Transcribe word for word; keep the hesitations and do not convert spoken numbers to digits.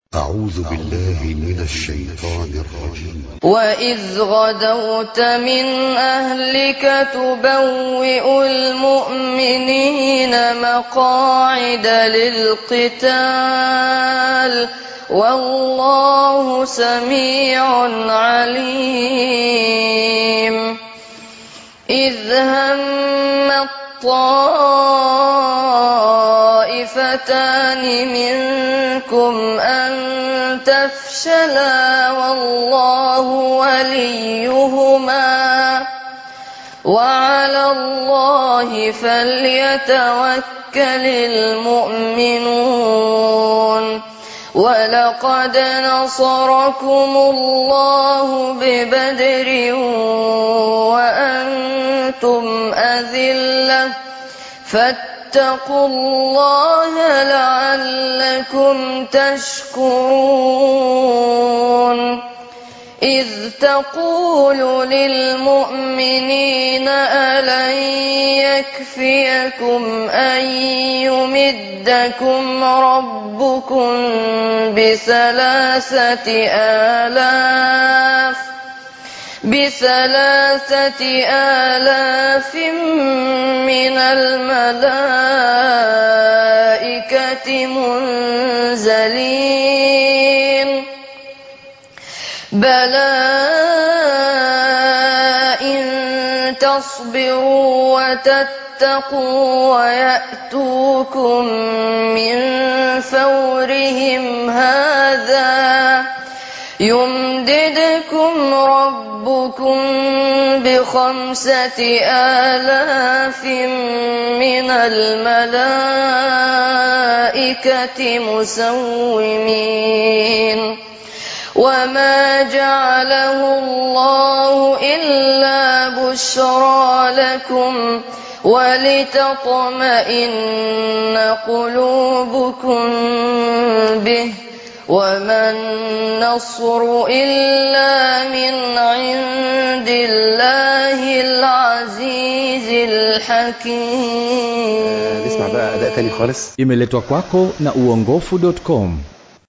أعوذ بالله من الشيطان الرجيم. وإذ غدوت من أهلك تبوئ المؤمنين مقاعد للقتال والله سميع عليم. إذ هم الطائفتان منكم أن تفشلا والله وليهما وعلى الله فليتوكل المؤمنون. ولقد نصركم الله ببدر وأنتم أذلة فاتقوا الله لعلكم تشكرون. إذ تقول للمؤمنين ألن يكفيكم أن يمدكم ربكم بثلاثة آلاف بثلاثة آلاف من الملائكة منزلين؟ بلى إن تصبروا وتتقوا ويأتوكم من فورهم هذا يمددكم ربكم بخمسة آلاف من الملائكة مسومين. وما جعله الله إلا بشرى لكم ولتطمئن قلوبكم به وما النصر إلا من عند الله العزيز الحكيم. نسمع بقى أداء تاني خالص. Imeletwa kwako na uongofu dot com.